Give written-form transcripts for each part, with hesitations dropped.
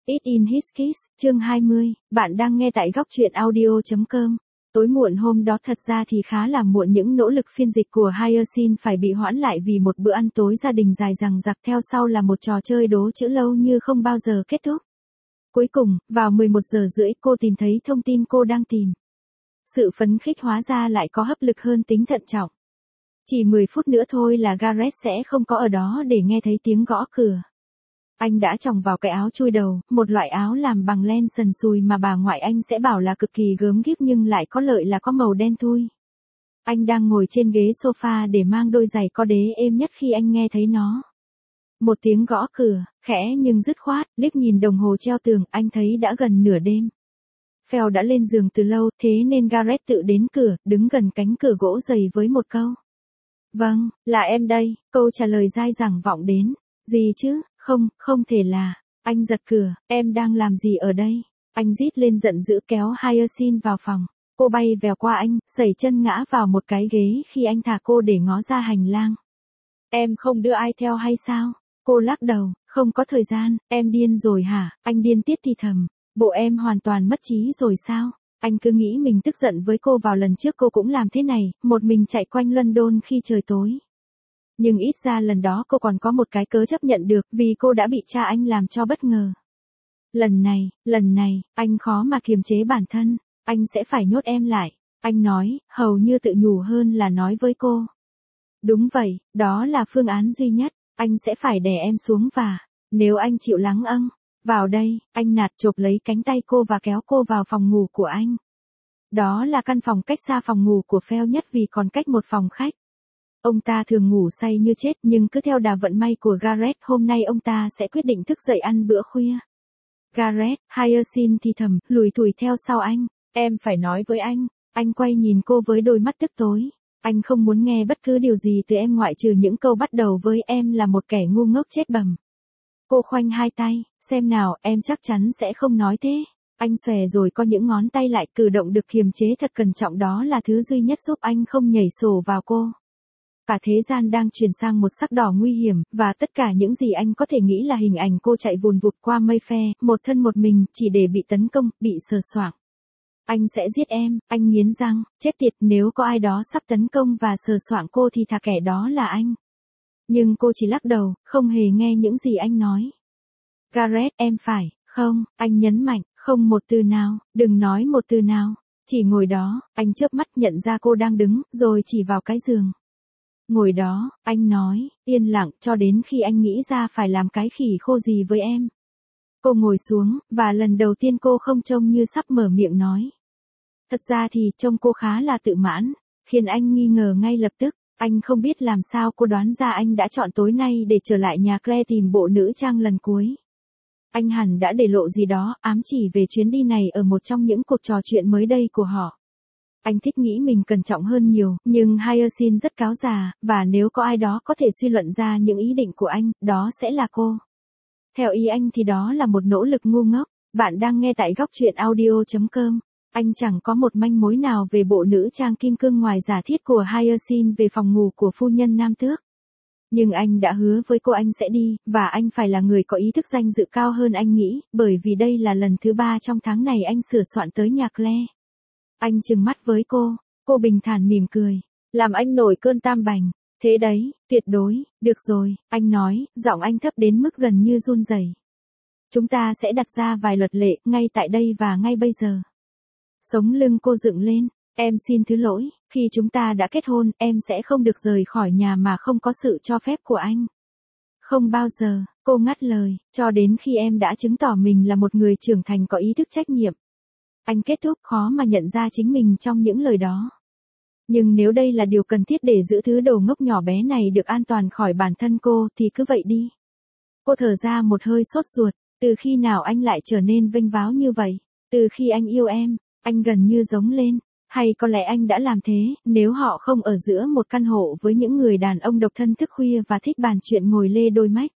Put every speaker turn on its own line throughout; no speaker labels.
It in His Kiss, chương 20, bạn đang nghe tại góc truyện audio.com. Tối muộn hôm đó thật ra thì khá là muộn, những nỗ lực phiên dịch của Hyacinth phải bị hoãn lại vì một bữa ăn tối gia đình dài dằng dặc, theo sau là một trò chơi đố chữ lâu như không bao giờ kết thúc. Cuối cùng, vào 11 giờ rưỡi cô tìm thấy thông tin cô đang tìm. Sự phấn khích hóa ra lại có hấp lực hơn tính thận trọng. Chỉ 10 phút nữa thôi là Gareth sẽ không có ở đó để nghe thấy tiếng gõ cửa. Anh đã chòng vào cái áo chui đầu, một loại áo làm bằng len sần sùi mà bà ngoại anh sẽ bảo là cực kỳ gớm ghiếc nhưng lại có lợi là có màu đen thui. Anh đang ngồi trên ghế sofa để mang đôi giày có đế êm nhất khi anh nghe thấy nó. Một tiếng gõ cửa, khẽ nhưng dứt khoát, liếc nhìn đồng hồ treo tường, anh thấy đã gần nửa đêm. Phèo đã lên giường từ lâu, thế nên Gareth tự đến cửa, đứng gần cánh cửa gỗ dày với một câu. Vâng, là em đây, câu trả lời dai dẳng vọng đến. Gì chứ, không thể là. Anh giật cửa, em đang làm gì ở đây? Anh rít lên giận dữ kéo Hyacinth vào phòng. Cô bay vèo qua anh, sẩy chân ngã vào một cái ghế khi anh thả cô để ngó ra hành lang. Em không đưa ai theo hay sao? Cô lắc đầu, không có thời gian, em điên rồi hả? Anh điên tiết thì thầm, bộ em hoàn toàn mất trí rồi sao? Anh cứ nghĩ mình tức giận với cô vào lần trước cô cũng làm thế này, một mình chạy quanh London khi trời tối. Nhưng ít ra lần đó cô còn có một cái cớ chấp nhận được vì cô đã bị cha anh làm cho bất ngờ. Lần này, anh khó mà kiềm chế bản thân, anh sẽ phải nhốt em lại, anh nói, hầu như tự nhủ hơn là nói với cô. Đúng vậy, đó là phương án duy nhất, anh sẽ phải đè em xuống và, nếu anh chịu lắng âng, vào đây, anh nạt chộp lấy cánh tay cô và kéo cô vào phòng ngủ của anh. Đó là căn phòng cách xa phòng ngủ của Phèo nhất vì còn cách một phòng khách. Ông ta thường ngủ say như chết nhưng cứ theo đà vận may của Gareth hôm nay ông ta sẽ quyết định thức dậy ăn bữa khuya. Gareth, Hyacinth thì thầm, lùi thủi theo sau anh. Em phải nói với anh quay nhìn cô với đôi mắt tức tối. Anh không muốn nghe bất cứ điều gì từ em ngoại trừ những câu bắt đầu với em là một kẻ ngu ngốc chết bầm. Cô khoanh hai tay, xem nào, em chắc chắn sẽ không nói thế. Anh xòe rồi co những ngón tay lại, cử động được kiềm chế thật cẩn trọng, đó là thứ duy nhất giúp anh không nhảy sổ vào cô. Cả thế gian đang chuyển sang một sắc đỏ nguy hiểm, và tất cả những gì anh có thể nghĩ là hình ảnh cô chạy vùn vụt qua mây phe, một thân một mình, chỉ để bị tấn công, bị sờ soạng. Anh sẽ giết em, anh nghiến răng, chết tiệt, nếu có ai đó sắp tấn công và sờ soạng cô thì thà kẻ đó là anh. Nhưng cô chỉ lắc đầu, không hề nghe những gì anh nói. Gareth, em phải, không, anh nhấn mạnh, không một từ nào, đừng nói một từ nào, chỉ ngồi đó, anh chớp mắt nhận ra cô đang đứng, rồi chỉ vào cái giường. Ngồi đó, anh nói, yên lặng cho đến khi anh nghĩ ra phải làm cái khỉ khô gì với em. Cô ngồi xuống, và lần đầu tiên cô không trông như sắp mở miệng nói. Thật ra thì trông cô khá là tự mãn, khiến anh nghi ngờ ngay lập tức. Anh không biết làm sao cô đoán ra anh đã chọn tối nay để trở lại nhà Claire tìm bộ nữ trang lần cuối. Anh hẳn đã để lộ gì đó, ám chỉ về chuyến đi này ở một trong những cuộc trò chuyện mới đây của họ. Anh thích nghĩ mình cẩn trọng hơn nhiều, nhưng Hyacinth rất cáo già, và nếu có ai đó có thể suy luận ra những ý định của anh, đó sẽ là cô. Theo ý anh thì đó là một nỗ lực ngu ngốc. Bạn đang nghe tại góc truyện audio.com. Anh chẳng có một manh mối nào về bộ nữ trang kim cương ngoài giả thiết của Hyacinth về phòng ngủ của phu nhân Nam Tước. Nhưng anh đã hứa với cô anh sẽ đi, và anh phải là người có ý thức danh dự cao hơn anh nghĩ, bởi vì đây là lần thứ 3 trong tháng này anh sửa soạn tới nhà Claire. Anh trừng mắt với cô bình thản mỉm cười, làm anh nổi cơn tam bành. Thế đấy, tuyệt đối, được rồi, anh nói, giọng anh thấp đến mức gần như run rẩy. Chúng ta sẽ đặt ra vài luật lệ, ngay tại đây và ngay bây giờ. Sống lưng cô dựng lên, em xin thứ lỗi, khi chúng ta đã kết hôn, em sẽ không được rời khỏi nhà mà không có sự cho phép của anh. Không bao giờ, cô ngắt lời, cho đến khi em đã chứng tỏ mình là một người trưởng thành có ý thức trách nhiệm. Anh kết thúc, khó mà nhận ra chính mình trong những lời đó. Nhưng nếu đây là điều cần thiết để giữ thứ đồ ngốc nhỏ bé này được an toàn khỏi bản thân cô thì cứ vậy đi. Cô thở ra một hơi sốt ruột, từ khi nào anh lại trở nên vênh váo như vậy? Từ khi anh yêu em, anh gần như giống lên. Hay có lẽ anh đã làm thế, nếu họ không ở giữa một căn hộ với những người đàn ông độc thân thức khuya và thích bàn chuyện ngồi lê đôi mách.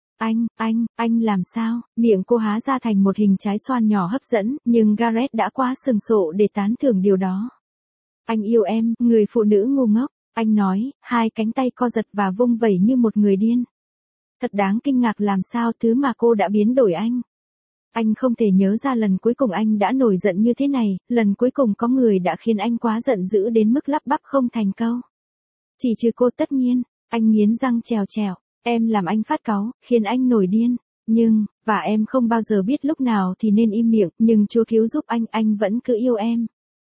Anh làm sao? Miệng cô há ra thành một hình trái xoan nhỏ hấp dẫn, nhưng Gareth đã quá sừng sộ để tán thưởng điều đó. Anh yêu em, người phụ nữ ngu ngốc, anh nói, hai cánh tay co giật và vung vẩy như một người điên. Thật đáng kinh ngạc làm sao thứ mà cô đã biến đổi anh. Anh không thể nhớ ra lần cuối cùng anh đã nổi giận như thế này, lần cuối cùng có người đã khiến anh quá giận dữ đến mức lắp bắp không thành câu. Chỉ trừ cô tất nhiên, anh nghiến răng trèo trèo, em làm anh phát cáu, khiến anh nổi điên. Và em không bao giờ biết lúc nào thì nên im miệng, nhưng Chúa cứu giúp anh vẫn cứ yêu em.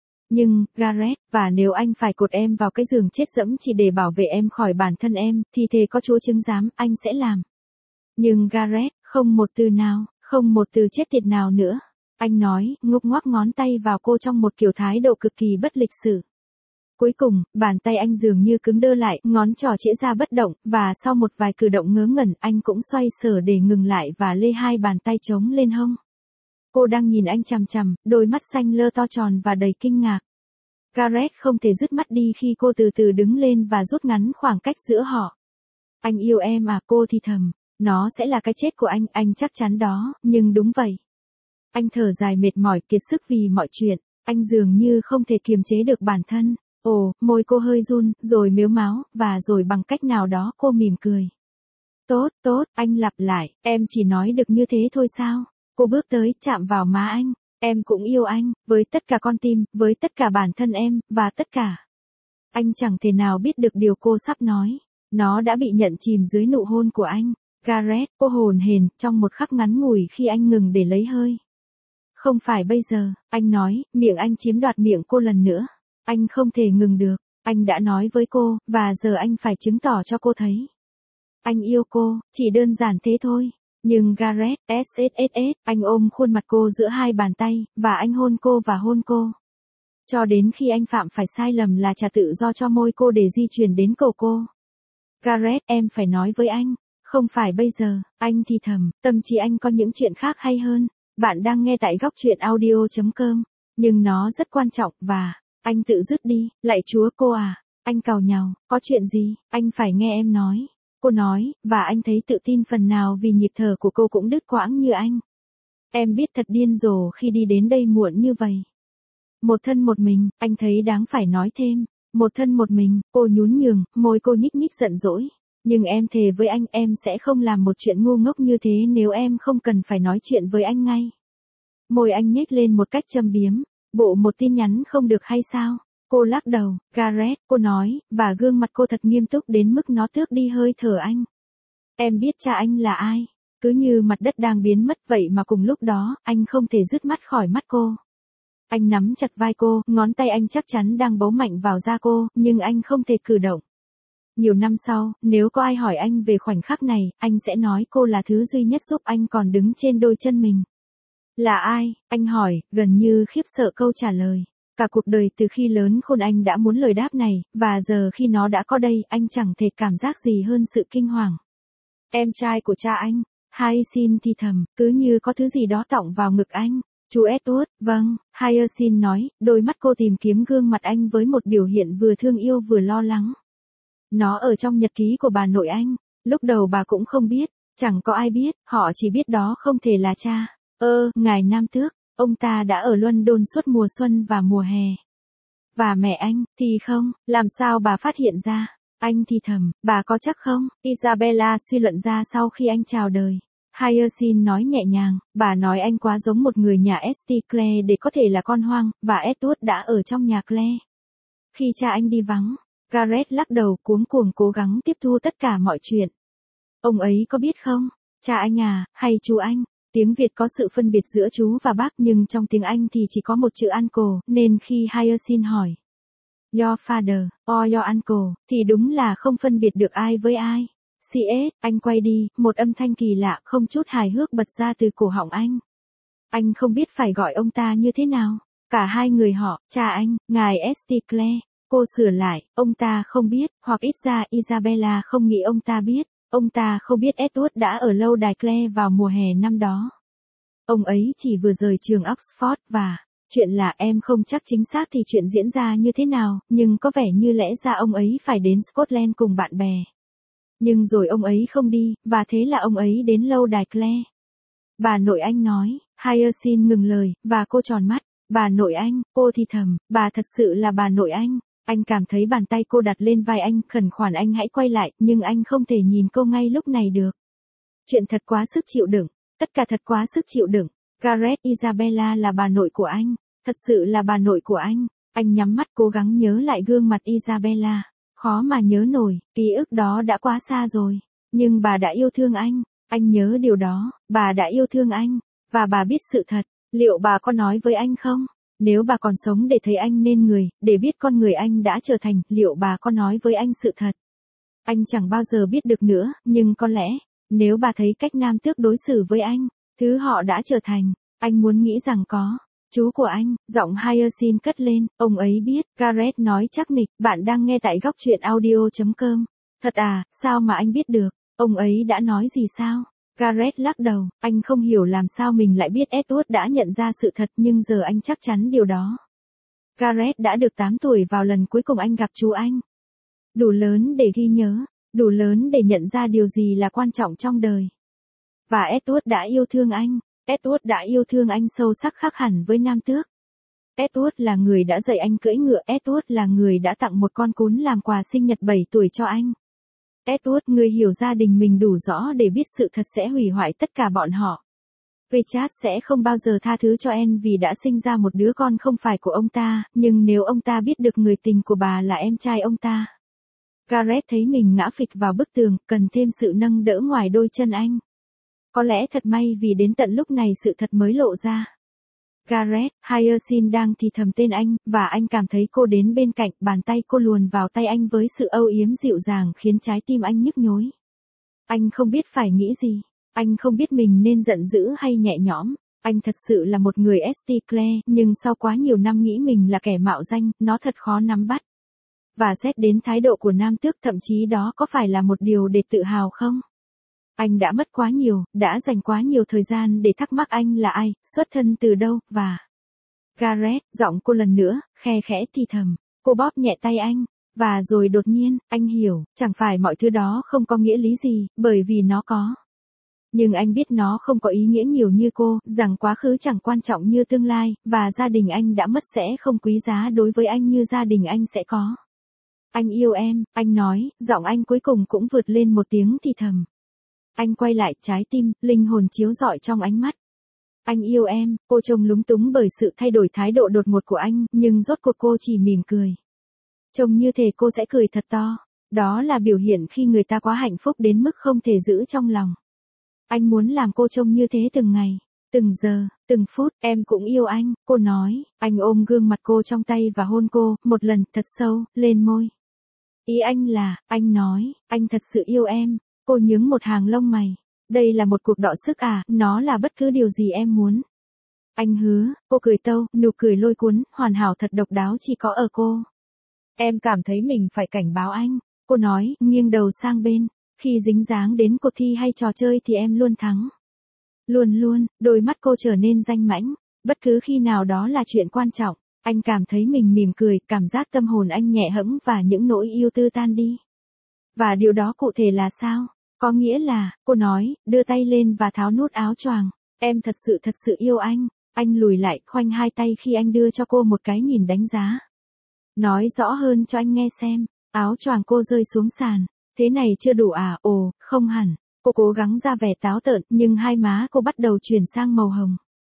Gareth, và nếu anh phải cột em vào cái giường chết dẫm chỉ để bảo vệ em khỏi bản thân em, thì thề có Chúa chứng giám, anh sẽ làm. Nhưng Gareth, không một từ nào, không một từ chết tiệt nào nữa. Anh nói, ngúc ngoắc ngón tay vào cô trong một kiểu thái độ cực kỳ bất lịch sự. Cuối cùng, bàn tay anh dường như cứng đơ lại, ngón trỏ chĩa ra bất động, và sau một vài cử động ngớ ngẩn, anh cũng xoay sở để ngừng lại và lê hai bàn tay trống lên hông. Cô đang nhìn anh chằm chằm, đôi mắt xanh lơ to tròn và đầy kinh ngạc. Gareth không thể dứt mắt đi khi cô từ từ đứng lên và rút ngắn khoảng cách giữa họ. Anh yêu em à, cô thì thầm. Nó sẽ là cái chết của anh chắc chắn đó, nhưng đúng vậy. Anh thở dài mệt mỏi kiệt sức vì mọi chuyện, anh dường như không thể kiềm chế được bản thân. Ồ, môi cô hơi run, rồi mếu máo, và rồi bằng cách nào đó cô mỉm cười. Tốt, anh lặp lại, em chỉ nói được như thế thôi sao? Cô bước tới, chạm vào má anh. Em cũng yêu anh, với tất cả con tim, với tất cả bản thân em, và tất cả. Anh chẳng thể nào biết được điều cô sắp nói. Nó đã bị nhận chìm dưới nụ hôn của anh. Gareth, cô hồn hển, trong một khắc ngắn ngủi khi anh ngừng để lấy hơi. Không phải bây giờ, anh nói, miệng anh chiếm đoạt miệng cô lần nữa. Anh không thể ngừng được, anh đã nói với cô, và giờ anh phải chứng tỏ cho cô thấy. Anh yêu cô, chỉ đơn giản thế thôi. Nhưng Gareth, anh ôm khuôn mặt cô giữa hai bàn tay, và anh hôn cô và hôn cô. Cho đến khi anh phạm phải sai lầm là trả tự do cho môi cô để di chuyển đến cổ cô. Gareth, em phải nói với anh. Không phải bây giờ, anh thì thầm, tâm trí anh có những chuyện khác hay hơn. Bạn đang nghe tại góc truyện audio.com. Nhưng nó rất quan trọng và, anh tự dứt đi, lạy Chúa cô à. Anh càu nhàu, có chuyện gì, anh phải nghe em nói. Cô nói, và anh thấy tự tin phần nào vì nhịp thở của cô cũng đứt quãng như anh. Em biết thật điên rồ khi đi đến đây muộn như vậy. Một thân một mình, anh thấy đáng phải nói thêm. Một thân một mình, cô nhún nhường, môi cô nhích nhích giận dỗi. Nhưng em thề với anh em sẽ không làm một chuyện ngu ngốc như thế nếu em không cần phải nói chuyện với anh ngay. Môi anh nhếch lên một cách châm biếm. Bộ một tin nhắn không được hay sao? Cô lắc đầu, Gareth, cô nói, và gương mặt cô thật nghiêm túc đến mức nó tước đi hơi thở anh. Em biết cha anh là ai? Cứ như mặt đất đang biến mất vậy mà cùng lúc đó, anh không thể dứt mắt khỏi mắt cô. Anh nắm chặt vai cô, ngón tay anh chắc chắn đang bấu mạnh vào da cô, nhưng anh không thể cử động. Nhiều năm sau, nếu có ai hỏi anh về khoảnh khắc này, anh sẽ nói cô là thứ duy nhất giúp anh còn đứng trên đôi chân mình. Là ai? Anh hỏi, gần như khiếp sợ câu trả lời. Cả cuộc đời từ khi lớn khôn anh đã muốn lời đáp này, và giờ khi nó đã có đây, anh chẳng thể cảm giác gì hơn sự kinh hoàng. Em trai của cha anh, Hyacinth thì thầm, cứ như có thứ gì đó tọng vào ngực anh. Chú Edward, vâng, Hyacinth nói, đôi mắt cô tìm kiếm gương mặt anh với một biểu hiện vừa thương yêu vừa lo lắng. Nó ở trong nhật ký của bà nội anh, lúc đầu bà cũng không biết, chẳng có ai biết, họ chỉ biết đó không thể là cha. Ngài Nam Tước, ông ta đã ở London suốt mùa xuân và mùa hè. Và mẹ anh, thì không, làm sao bà phát hiện ra? Anh thì thầm, bà có chắc không? Isabella suy luận ra sau khi anh chào đời. Hyacinth nói nhẹ nhàng, bà nói anh quá giống một người nhà St. Clair để có thể là con hoang, và Edward đã ở trong nhà Claire. Khi cha anh đi vắng, Gareth lắc đầu cuống cuồng cố gắng tiếp thu tất cả mọi chuyện. Ông ấy có biết không? Cha anh à, hay chú anh? Tiếng Việt có sự phân biệt giữa chú và bác nhưng trong tiếng Anh thì chỉ có một chữ uncle, nên khi Hyacinth hỏi Your father, or your uncle, thì đúng là không phân biệt được ai với ai. CS, anh quay đi, một âm thanh kỳ lạ không chút hài hước bật ra từ cổ họng anh. Anh không biết phải gọi ông ta như thế nào. Cả hai người họ, cha anh, ngài St. Clair. Cô sửa lại, ông ta không biết, hoặc ít ra Isabella không nghĩ ông ta biết. Ông ta không biết Edward đã ở lâu đài Clare vào mùa hè năm đó. Ông ấy chỉ vừa rời trường Oxford và, chuyện là em không chắc chính xác thì chuyện diễn ra như thế nào, nhưng có vẻ như lẽ ra ông ấy phải đến Scotland cùng bạn bè. Nhưng rồi ông ấy không đi, và thế là ông ấy đến lâu đài Clare. Bà nội anh nói, Hyacinth ngừng lời, và cô tròn mắt. Bà nội anh, cô thì thầm, bà thật sự là bà nội anh. Anh cảm thấy bàn tay cô đặt lên vai anh, khẩn khoản anh hãy quay lại, nhưng anh không thể nhìn cô ngay lúc này được. Chuyện thật quá sức chịu đựng, tất cả thật quá sức chịu đựng. Gareth Isabella là bà nội của anh, thật sự là bà nội của anh. Anh nhắm mắt cố gắng nhớ lại gương mặt Isabella, khó mà nhớ nổi, ký ức đó đã quá xa rồi. Nhưng bà đã yêu thương anh nhớ điều đó, bà đã yêu thương anh, và bà biết sự thật. Liệu bà có nói với anh không? Nếu bà còn sống để thấy anh nên người, để biết con người anh đã trở thành, liệu bà có nói với anh sự thật? Anh chẳng bao giờ biết được nữa, nhưng có lẽ, nếu bà thấy cách Nam Tước đối xử với anh, thứ họ đã trở thành, anh muốn nghĩ rằng có. Chú của anh, giọng Hyacinth cất lên, ông ấy biết, Gareth nói chắc nịch, bạn đang nghe tại góc truyện audio.com. Thật à, sao mà anh biết được, ông ấy đã nói gì sao? Gareth lắc đầu, anh không hiểu làm sao mình lại biết Edward đã nhận ra sự thật nhưng giờ anh chắc chắn điều đó. Gareth đã được 8 tuổi vào lần cuối cùng anh gặp chú anh. Đủ lớn để ghi nhớ, đủ lớn để nhận ra điều gì là quan trọng trong đời. Và Edward đã yêu thương anh. Edward đã yêu thương anh sâu sắc khác hẳn với Nam Tước. Edward là người đã dạy anh cưỡi ngựa. Edward là người đã tặng một con cún làm quà sinh nhật 7 tuổi cho anh. Edward, người hiểu gia đình mình đủ rõ để biết sự thật sẽ hủy hoại tất cả bọn họ. Richard sẽ không bao giờ tha thứ cho Anne vì đã sinh ra một đứa con không phải của ông ta, nhưng nếu ông ta biết được người tình của bà là em trai ông ta. Gareth thấy mình ngã phịch vào bức tường, cần thêm sự nâng đỡ ngoài đôi chân anh. Có lẽ thật may vì đến tận lúc này sự thật mới lộ ra. Gareth, Hyacinth đang thì thầm tên anh, và anh cảm thấy cô đến bên cạnh, bàn tay cô luồn vào tay anh với sự âu yếm dịu dàng khiến trái tim anh nhức nhối. Anh không biết phải nghĩ gì, anh không biết mình nên giận dữ hay nhẹ nhõm, anh thật sự là một người St. Clair, nhưng sau quá nhiều năm nghĩ mình là kẻ mạo danh, nó thật khó nắm bắt. Và xét đến thái độ của Nam Tước thậm chí đó có phải là một điều để tự hào không? Anh đã mất quá nhiều, đã dành quá nhiều thời gian để thắc mắc anh là ai, xuất thân từ đâu, và... Gareth, giọng cô lần nữa, khe khẽ thì thầm, cô bóp nhẹ tay anh, và rồi đột nhiên, anh hiểu, chẳng phải mọi thứ đó không có nghĩa lý gì, bởi vì nó có. Nhưng anh biết nó không có ý nghĩa nhiều như cô, rằng quá khứ chẳng quan trọng như tương lai, và gia đình anh đã mất sẽ không quý giá đối với anh như gia đình anh sẽ có. Anh yêu em, anh nói, giọng anh cuối cùng cũng vượt lên một tiếng thì thầm. Anh quay lại, trái tim, linh hồn chiếu rọi trong ánh mắt. Anh yêu em, cô trông lúng túng bởi sự thay đổi thái độ đột ngột của anh, nhưng rốt cuộc cô chỉ mỉm cười. Trông như thể cô sẽ cười thật to. Đó là biểu hiện khi người ta quá hạnh phúc đến mức không thể giữ trong lòng. Anh muốn làm cô trông như thế từng ngày, từng giờ, từng phút. Em cũng yêu anh, cô nói. Anh ôm gương mặt cô trong tay và hôn cô, một lần, thật sâu, lên môi. Ý anh là, anh nói, anh thật sự yêu em. Cô nhướng một hàng lông mày. Đây là một cuộc đọ sức à, nó là bất cứ điều gì em muốn. Anh hứa, cô cười tâu, nụ cười lôi cuốn, hoàn hảo thật độc đáo chỉ có ở cô. Em cảm thấy mình phải cảnh báo anh, cô nói, nghiêng đầu sang bên. Khi dính dáng đến cuộc thi hay trò chơi thì em luôn thắng. Luôn luôn, đôi mắt cô trở nên danh mãnh. Bất cứ khi nào đó là chuyện quan trọng, anh cảm thấy mình mỉm cười, cảm giác tâm hồn anh nhẹ hẫng và những nỗi yêu tư tan đi. Và điều đó cụ thể là sao? Có nghĩa là, cô nói, đưa tay lên và tháo nút áo choàng. Em thật sự yêu anh. Anh lùi lại, khoanh hai tay khi anh đưa cho cô một cái nhìn đánh giá. Nói rõ hơn cho anh nghe xem. Áo choàng cô rơi xuống sàn. Thế này chưa đủ à? Ồ, không hẳn. Cô cố gắng ra vẻ táo tợn, nhưng hai má cô bắt đầu chuyển sang màu hồng.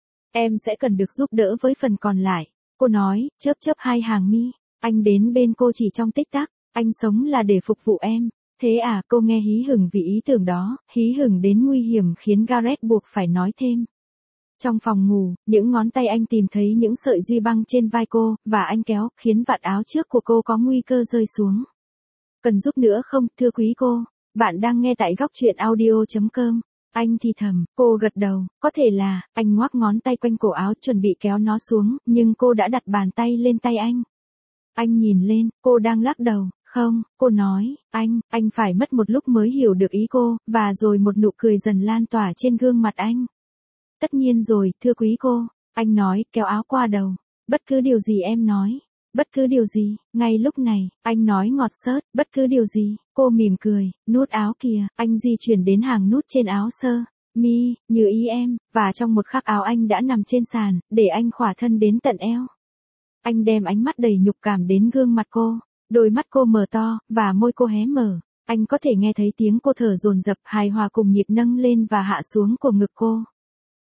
Em sẽ cần được giúp đỡ với phần còn lại. Cô nói, chớp chớp hai hàng mi. Anh đến bên cô chỉ trong tích tắc. Anh sống là để phục vụ em. Thế à, cô nghe hí hửng vì ý tưởng đó, hí hửng đến nguy hiểm khiến Gareth buộc phải nói thêm. Trong phòng ngủ, những ngón tay anh tìm thấy những sợi duy băng trên vai cô, và anh kéo, khiến vạt áo trước của cô có nguy cơ rơi xuống. Cần giúp nữa không, thưa quý cô? Bạn đang nghe tại góc truyện audio.com. Anh thì thầm, cô gật đầu, có thể là, anh ngoắc ngón tay quanh cổ áo chuẩn bị kéo nó xuống, nhưng cô đã đặt bàn tay lên tay anh. Anh nhìn lên, cô đang lắc đầu. Không, cô nói, anh phải mất một lúc mới hiểu được ý cô, và rồi một nụ cười dần lan tỏa trên gương mặt anh. Tất nhiên rồi, thưa quý cô, anh nói, kéo áo qua đầu. Bất cứ điều gì em nói. Bất cứ điều gì, ngay lúc này, anh nói ngọt xớt, bất cứ điều gì, cô mỉm cười, nút áo kìa, anh di chuyển đến hàng nút trên áo sơ mi, như ý em, và trong một khắc áo anh đã nằm trên sàn, để anh khỏa thân đến tận eo. Anh đem ánh mắt đầy nhục cảm đến gương mặt cô. Đôi mắt cô mở to, và môi cô hé mở. Anh có thể nghe thấy tiếng cô thở dồn dập hài hòa cùng nhịp nâng lên và hạ xuống của ngực cô.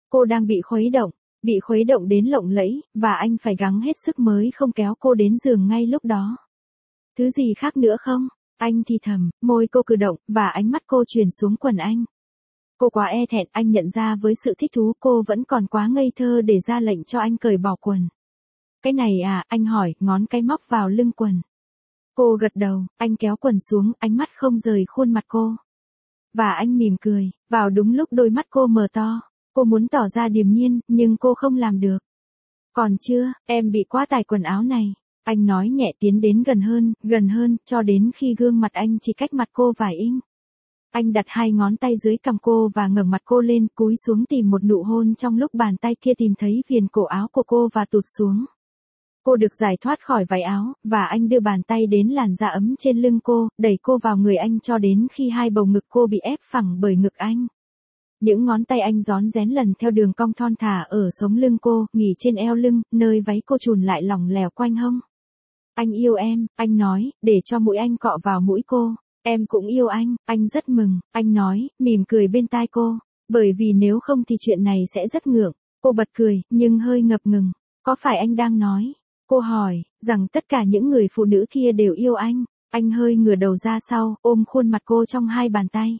Cô đang bị khuấy động đến lộng lẫy, và anh phải gắng hết sức mới không kéo cô đến giường ngay lúc đó. Thứ gì khác nữa không? Anh thì thầm, môi cô cử động, và ánh mắt cô chuyển xuống quần anh. Cô quá e thẹn, anh nhận ra với sự thích thú cô vẫn còn quá ngây thơ để ra lệnh cho anh cởi bỏ quần. Cái này à, anh hỏi, ngón cái móc vào lưng quần. Cô gật đầu, anh kéo quần xuống, ánh mắt không rời khuôn mặt cô. Và anh mỉm cười, vào đúng lúc đôi mắt cô mở to. Cô muốn tỏ ra điềm nhiên, nhưng cô không làm được. Còn chưa, em bị quá tải quần áo này. Anh nói nhẹ, tiến đến gần hơn, cho đến khi gương mặt anh chỉ cách mặt cô vài inch. Anh đặt hai ngón tay dưới cằm cô và ngẩng mặt cô lên, cúi xuống tìm một nụ hôn trong lúc bàn tay kia tìm thấy viền cổ áo của cô và tụt xuống. Cô được giải thoát khỏi váy áo, và anh đưa bàn tay đến làn da ấm trên lưng cô, đẩy cô vào người anh cho đến khi hai bầu ngực cô bị ép phẳng bởi ngực anh. Những ngón tay anh rón rén lần theo đường cong thon thả ở sống lưng cô, nghỉ trên eo lưng, nơi váy cô chùn lại lỏng lẻo quanh hông. Anh yêu em, anh nói, để cho mũi anh cọ vào mũi cô. Em cũng yêu anh rất mừng, anh nói, mỉm cười bên tai cô. Bởi vì nếu không thì chuyện này sẽ rất ngượng. Cô bật cười, nhưng hơi ngập ngừng. Có phải anh đang nói? Cô hỏi, rằng tất cả những người phụ nữ kia đều yêu anh. Anh hơi ngửa đầu ra sau, ôm khuôn mặt cô trong hai bàn tay.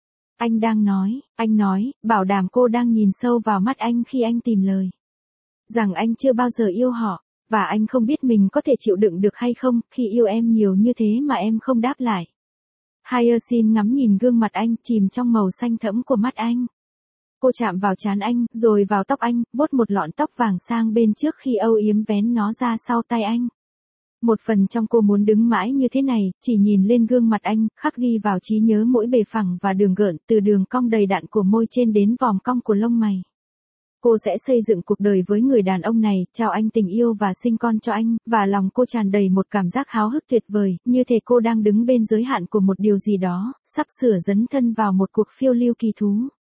Anh nói, bảo đảm cô đang nhìn sâu vào mắt anh khi anh tìm lời. Rằng anh chưa bao giờ yêu họ, và anh không biết mình có thể chịu đựng được hay không, khi yêu em nhiều như thế mà em không đáp lại. Hyacinth ngắm nhìn gương mặt anh, chìm trong màu xanh thẫm của mắt anh. Cô chạm vào trán anh, rồi vào tóc anh, vuốt một lọn tóc vàng sang bên trước khi âu yếm vén nó ra sau tay anh. Một phần trong cô muốn đứng mãi như thế này, chỉ nhìn lên gương mặt anh, khắc ghi vào trí nhớ mỗi bề phẳng và đường gợn, từ đường cong đầy đặn của môi trên đến vòm cong của lông mày. Cô sẽ xây dựng cuộc đời với người đàn ông này, trao anh tình yêu và sinh con cho anh, và lòng cô tràn đầy một cảm giác háo hức tuyệt vời, như thể cô đang đứng bên giới hạn của một điều gì đó, sắp sửa dấn thân vào một cuộc phiêu lưu kỳ thú.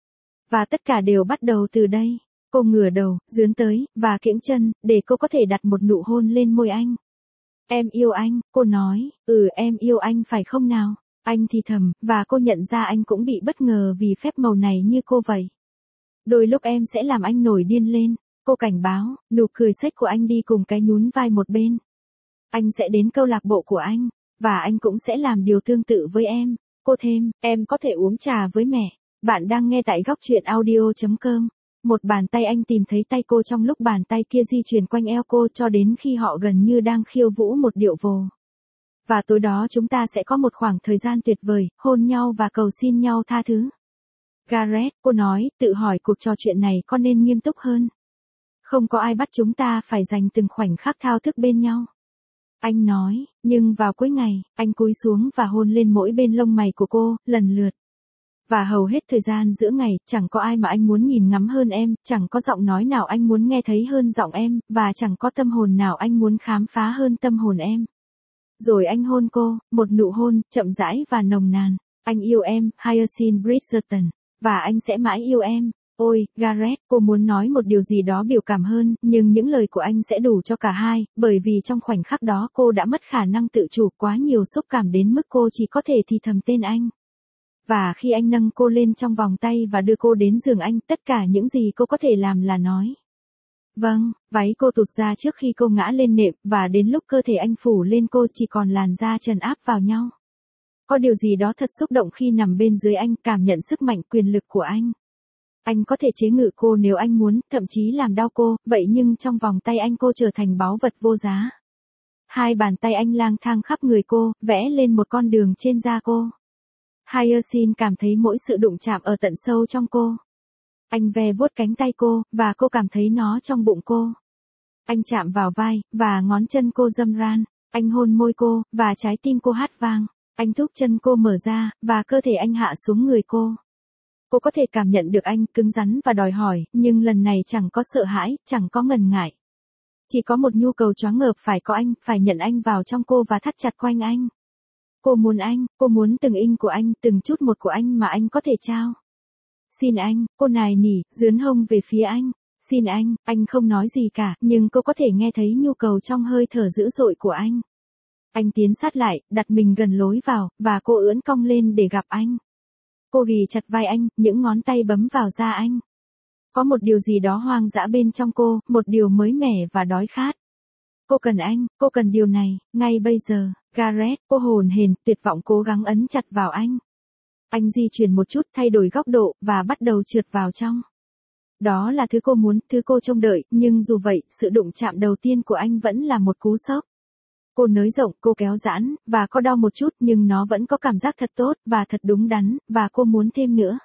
Và tất cả đều bắt đầu từ đây. Cô ngửa đầu, dướn tới, và kiễng chân, để cô có thể đặt một nụ hôn lên môi anh. Em yêu anh, cô nói, em yêu anh phải không nào? Anh thì thầm, và cô nhận ra anh cũng bị bất ngờ vì phép màu này như cô vậy. Đôi lúc em sẽ làm anh nổi điên lên, cô cảnh báo, nụ cười xếch của anh đi cùng cái nhún vai một bên. Anh sẽ đến câu lạc bộ của anh, và anh cũng sẽ làm điều tương tự với em. Cô thêm, em có thể uống trà với mẹ. Bạn đang nghe tại góc truyện audio.com. Một bàn tay anh tìm thấy tay cô trong lúc bàn tay kia di chuyển quanh eo cô cho đến khi họ gần như đang khiêu vũ một điệu vồ. Và tối đó chúng ta sẽ có một khoảng thời gian tuyệt vời, hôn nhau và cầu xin nhau tha thứ. Gareth, cô nói, tự hỏi cuộc trò chuyện này có nên nghiêm túc hơn. Không có ai bắt chúng ta phải dành từng khoảnh khắc thao thức bên nhau. Anh nói, nhưng vào cuối ngày, anh cúi xuống và hôn lên mỗi bên lông mày của cô, lần lượt. Và hầu hết thời gian giữa ngày, chẳng có ai mà anh muốn nhìn ngắm hơn em, chẳng có giọng nói nào anh muốn nghe thấy hơn giọng em, và chẳng có tâm hồn nào anh muốn khám phá hơn tâm hồn em. Rồi anh hôn cô, một nụ hôn, chậm rãi và nồng nàn. Anh yêu em, Hyacinth Bridgerton, và anh sẽ mãi yêu em. Ôi, Gareth, cô muốn nói một điều gì đó biểu cảm hơn, nhưng những lời của anh sẽ đủ cho cả hai, bởi vì trong khoảnh khắc đó cô đã mất khả năng tự chủ, quá nhiều xúc cảm đến mức cô chỉ có thể thì thầm tên anh. Và khi anh nâng cô lên trong vòng tay và đưa cô đến giường anh, tất cả những gì cô có thể làm là nói. Vâng, váy cô tụt ra trước khi cô ngã lên nệm, và đến lúc cơ thể anh phủ lên cô chỉ còn làn da trần áp vào nhau. Có điều gì đó thật xúc động khi nằm bên dưới anh, cảm nhận sức mạnh quyền lực của anh. Anh có thể chế ngự cô nếu anh muốn, thậm chí làm đau cô, vậy nhưng trong vòng tay anh cô trở thành báu vật vô giá. Hai bàn tay anh lang thang khắp người cô, vẽ lên một con đường trên da cô. Hyacinth cảm thấy mỗi sự đụng chạm ở tận sâu trong cô. Anh ve vuốt cánh tay cô, và cô cảm thấy nó trong bụng cô. Anh chạm vào vai, và ngón chân cô râm ran. Anh hôn môi cô, và trái tim cô hát vang. Anh thúc chân cô mở ra, và cơ thể anh hạ xuống người cô. Cô có thể cảm nhận được anh cứng rắn và đòi hỏi, nhưng lần này chẳng có sợ hãi, chẳng có ngần ngại. Chỉ có một nhu cầu choáng ngợp phải có anh, phải nhận anh vào trong cô và thắt chặt quanh anh. Cô muốn từng inch của anh, từng chút một của anh mà anh có thể trao. Xin anh, cô nài nỉ, dướn hông về phía anh. Xin anh không nói gì cả, nhưng cô có thể nghe thấy nhu cầu trong hơi thở dữ dội của anh. Anh tiến sát lại, đặt mình gần lối vào, và cô ưỡn cong lên để gặp anh. Cô ghì chặt vai anh, những ngón tay bấm vào da anh. Có một điều gì đó hoang dã bên trong cô, một điều mới mẻ và đói khát. Cô cần anh, cô cần điều này, ngay bây giờ. Gareth, cô hồn hển, tuyệt vọng cố gắng ấn chặt vào anh. Anh di chuyển một chút, thay đổi góc độ, và bắt đầu trượt vào trong. Đó là thứ cô muốn, thứ cô trông đợi, nhưng dù vậy, sự đụng chạm đầu tiên của anh vẫn là một cú sốc. Cô nới rộng, cô kéo giãn, và có đau một chút nhưng nó vẫn có cảm giác thật tốt, và thật đúng đắn, và cô muốn thêm nữa.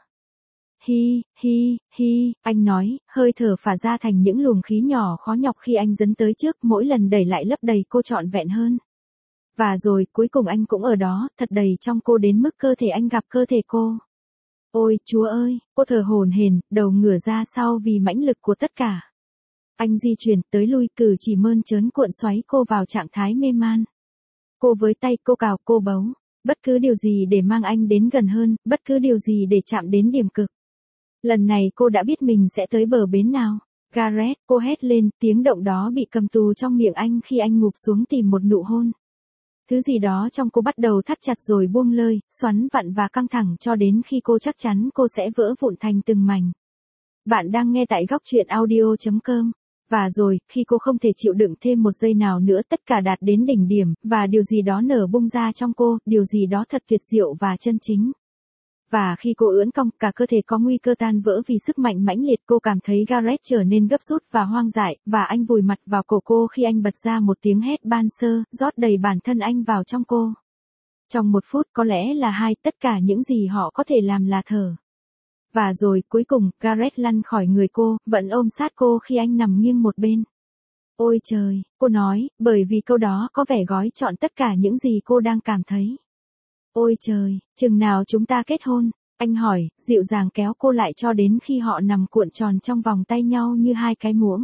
Hi, anh nói, hơi thở phả ra thành những luồng khí nhỏ khó nhọc khi anh dấn tới trước, mỗi lần đẩy lại lấp đầy cô trọn vẹn hơn. Và rồi, cuối cùng anh cũng ở đó, thật đầy trong cô đến mức cơ thể anh gặp cơ thể cô. Ôi, Chúa ơi, cô thở hổn hển, đầu ngửa ra sau vì mãnh lực của tất cả. Anh di chuyển, tới lui, cử chỉ mơn trớn cuộn xoáy cô vào trạng thái mê man. Cô với tay, cô cào, cô bấu. Bất cứ điều gì để mang anh đến gần hơn, bất cứ điều gì để chạm đến điểm cực. Lần này cô đã biết mình sẽ tới bờ bến nào. Gareth, cô hét lên, tiếng động đó bị cầm tù trong miệng anh khi anh ngụp xuống tìm một nụ hôn. Thứ gì đó trong cô bắt đầu thắt chặt rồi buông lơi, xoắn vặn và căng thẳng cho đến khi cô chắc chắn cô sẽ vỡ vụn thành từng mảnh. Bạn đang nghe tại góc truyện audio.com. Và rồi, khi cô không thể chịu đựng thêm một giây nào nữa, tất cả đạt đến đỉnh điểm, và điều gì đó nở bung ra trong cô, điều gì đó thật tuyệt diệu và chân chính. Và khi cô ưỡn cong, cả cơ thể có nguy cơ tan vỡ vì sức mạnh mãnh liệt, cô cảm thấy Gareth trở nên gấp rút và hoang dại, và anh vùi mặt vào cổ cô khi anh bật ra một tiếng hét ban sơ, rót đầy bản thân anh vào trong cô. Trong 1 phút, có lẽ là 2, tất cả những gì họ có thể làm là thở. Và rồi, cuối cùng, Gareth lăn khỏi người cô, vẫn ôm sát cô khi anh nằm nghiêng một bên. Ôi trời, cô nói, bởi vì câu đó có vẻ gói trọn tất cả những gì cô đang cảm thấy. Ôi trời, chừng nào chúng ta kết hôn? Anh hỏi, dịu dàng kéo cô lại cho đến khi họ nằm cuộn tròn trong vòng tay nhau như hai cái muỗng.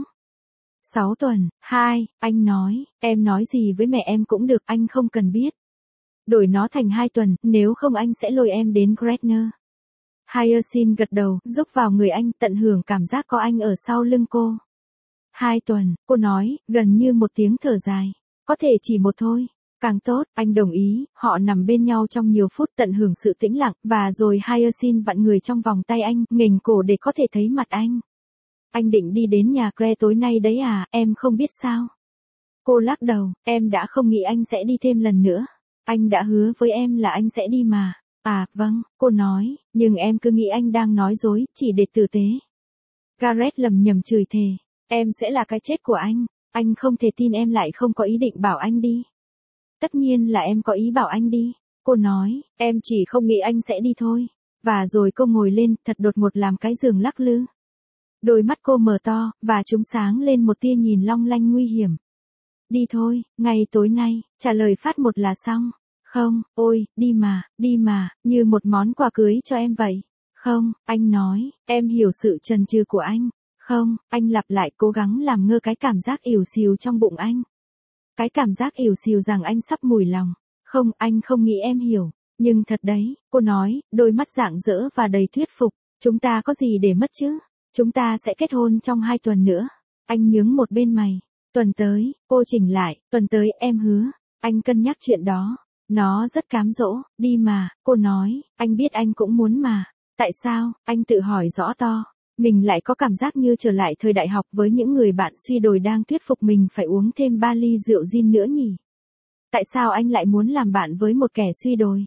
6 tuần, anh nói, em nói gì với mẹ em cũng được, anh không cần biết. Đổi nó thành 2 tuần, nếu không anh sẽ lôi em đến Gretna. Hyacinth gật đầu, giúp vào người anh, tận hưởng cảm giác có anh ở sau lưng cô. 2 tuần, cô nói, gần như một tiếng thở dài. Có thể chỉ một thôi. Càng tốt, anh đồng ý, họ nằm bên nhau trong nhiều phút tận hưởng sự tĩnh lặng, và rồi Hyacinth vặn người trong vòng tay anh, nghềnh cổ để có thể thấy mặt anh. Anh định đi đến nhà Claire tối nay đấy à, em không biết sao. Cô lắc đầu, em đã không nghĩ anh sẽ đi thêm lần nữa. Anh đã hứa với em là anh sẽ đi mà. À, vâng, cô nói, nhưng em cứ nghĩ anh đang nói dối, chỉ để tử tế. Gareth lầm nhầm chửi thề, em sẽ là cái chết của anh không thể tin em lại không có ý định bảo anh đi. Tất nhiên là em có ý bảo anh đi, cô nói, em chỉ không nghĩ anh sẽ đi thôi. Và rồi cô ngồi lên, thật đột ngột làm cái giường lắc lư. Đôi mắt cô mở to, và chúng sáng lên một tia nhìn long lanh nguy hiểm. Đi thôi, ngay tối nay, trả lời phát một là xong. Không, ôi, đi mà, như một món quà cưới cho em vậy. Không, anh nói, em hiểu sự chần chừ của anh. Không, anh lặp lại cố gắng làm ngơ cái cảm giác ỉu xìu trong bụng anh. Cái cảm giác ỉu xìu rằng anh sắp mùi lòng. Không, anh không nghĩ em hiểu. Nhưng thật đấy, cô nói, đôi mắt rạng rỡ và đầy thuyết phục. Chúng ta có gì để mất chứ? Chúng ta sẽ kết hôn trong 2 tuần nữa. Anh nhướng một bên mày. Tuần tới, cô chỉnh lại, tuần tới em hứa. Anh cân nhắc chuyện đó. Nó rất cám dỗ, đi mà, cô nói, anh biết anh cũng muốn mà. Tại sao, anh tự hỏi rõ to. Mình lại có cảm giác như trở lại thời đại học với những người bạn suy đồi đang thuyết phục mình phải uống thêm 3 ly rượu gin nữa nhỉ? Tại sao anh lại muốn làm bạn với một kẻ suy đồi?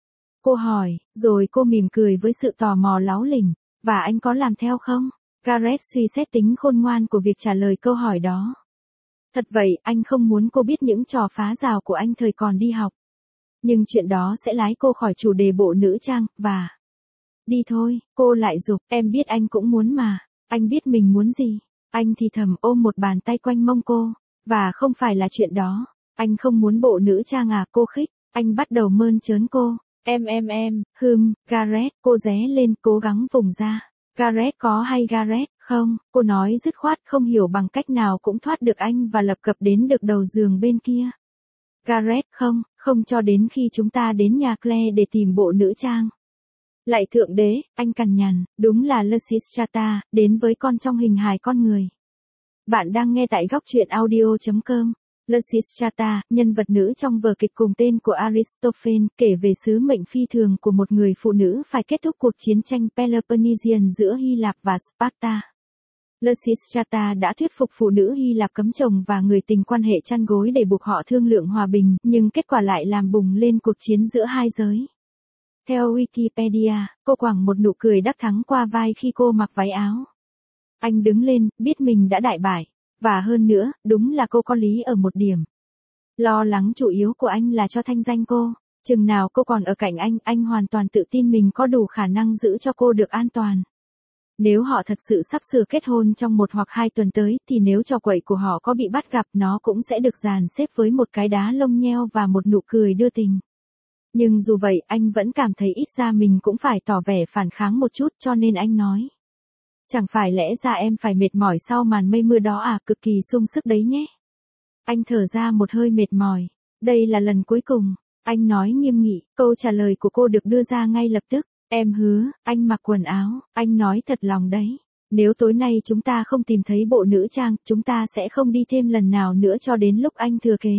Cô hỏi, rồi cô mỉm cười với sự tò mò láu lỉnh. Và anh có làm theo không? Gareth suy xét tính khôn ngoan của việc trả lời câu hỏi đó. Thật vậy, anh không muốn cô biết những trò phá rào của anh thời còn đi học. Nhưng chuyện đó sẽ lái cô khỏi chủ đề bộ nữ trang, và... Đi thôi, cô lại giục, em biết anh cũng muốn mà. Anh biết mình muốn gì. Anh thì thầm ôm một bàn tay quanh mông cô. Và không phải là chuyện đó. Anh không muốn bộ nữ trang à, cô khích. Anh bắt đầu mơn trớn cô. Gareth, cô ré lên, cố gắng vùng ra. Gareth có hay Gareth, không, cô nói dứt khoát không hiểu bằng cách nào cũng thoát được anh và lập cập đến được đầu giường bên kia. Gareth, không cho đến khi chúng ta đến nhà Claire để tìm bộ nữ trang. Lạy thượng đế, anh cằn nhằn, đúng là Lysistrata, đến với con trong hình hài con người. Bạn đang nghe tại góc truyện audio.com. Lysistrata, nhân vật nữ trong vở kịch cùng tên của Aristophanes, kể về sứ mệnh phi thường của một người phụ nữ phải kết thúc cuộc chiến tranh Peloponnesian giữa Hy Lạp và Sparta. Lysistrata đã thuyết phục phụ nữ Hy Lạp cấm chồng và người tình quan hệ chăn gối để buộc họ thương lượng hòa bình, nhưng kết quả lại làm bùng lên cuộc chiến giữa hai giới. Theo Wikipedia, cô quẳng một nụ cười đắc thắng qua vai khi cô mặc váy áo. Anh đứng lên, biết mình đã đại bại. Và hơn nữa, đúng là cô có lý ở một điểm. Lo lắng chủ yếu của anh là cho thanh danh cô. Chừng nào cô còn ở cạnh anh hoàn toàn tự tin mình có đủ khả năng giữ cho cô được an toàn. Nếu họ thật sự sắp sửa kết hôn trong 1 hoặc 2 tuần tới, thì nếu trò quậy của họ có bị bắt gặp, nó cũng sẽ được dàn xếp với một cái đá lông nheo và một nụ cười đưa tình. Nhưng dù vậy, anh vẫn cảm thấy ít ra mình cũng phải tỏ vẻ phản kháng một chút, cho nên anh nói. Chẳng phải lẽ ra em phải mệt mỏi sau màn mây mưa đó à, cực kỳ sung sức đấy nhé. Anh thở ra một hơi mệt mỏi. Đây là lần cuối cùng. Anh nói nghiêm nghị, câu trả lời của cô được đưa ra ngay lập tức. Em hứa, anh mặc quần áo, anh nói thật lòng đấy. Nếu tối nay chúng ta không tìm thấy bộ nữ trang, chúng ta sẽ không đi thêm lần nào nữa cho đến lúc anh thừa kế.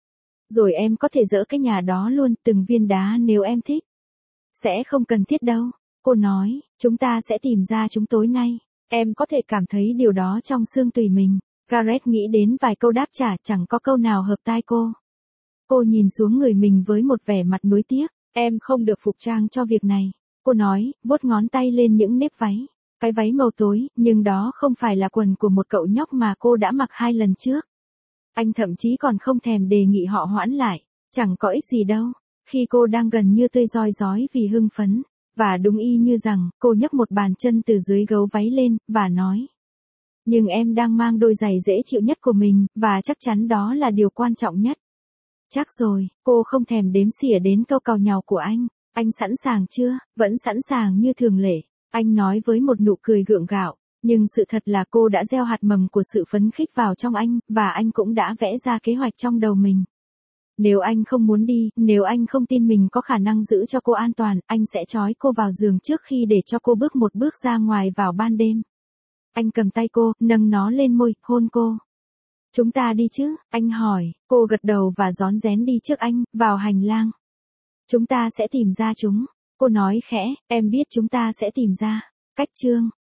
Rồi em có thể dỡ cái nhà đó luôn, từng viên đá nếu em thích. Sẽ không cần thiết đâu. Cô nói, chúng ta sẽ tìm ra chúng tối nay. Em có thể cảm thấy điều đó trong xương tủy mình. Gareth nghĩ đến vài câu đáp trả, chẳng có câu nào hợp tai cô. Cô nhìn xuống người mình với một vẻ mặt nuối tiếc. Em không được phục trang cho việc này. Cô nói, vuốt ngón tay lên những nếp váy. Cái váy màu tối, nhưng đó không phải là quần của một cậu nhóc mà cô đã mặc 2 lần trước. Anh thậm chí còn không thèm đề nghị họ hoãn lại. Chẳng có ích gì đâu. Khi cô đang gần như tươi roi rói vì hưng phấn. Và đúng y như rằng, cô nhấc một bàn chân từ dưới gấu váy lên, và nói. Nhưng em đang mang đôi giày dễ chịu nhất của mình, và chắc chắn đó là điều quan trọng nhất. Chắc rồi, cô không thèm đếm xỉa đến câu càu nhàu của anh. Anh sẵn sàng chưa? Vẫn sẵn sàng như thường lệ. Anh nói với một nụ cười gượng gạo. Nhưng sự thật là cô đã gieo hạt mầm của sự phấn khích vào trong anh, và anh cũng đã vẽ ra kế hoạch trong đầu mình. Nếu anh không muốn đi, nếu anh không tin mình có khả năng giữ cho cô an toàn, anh sẽ trói cô vào giường trước khi để cho cô bước một bước ra ngoài vào ban đêm. Anh cầm tay cô, nâng nó lên môi, hôn cô. Chúng ta đi chứ? Anh hỏi. Cô gật đầu và rón rén đi trước anh, vào hành lang. Chúng ta sẽ tìm ra chúng. Cô nói khẽ, em biết chúng ta sẽ tìm ra. Cách chương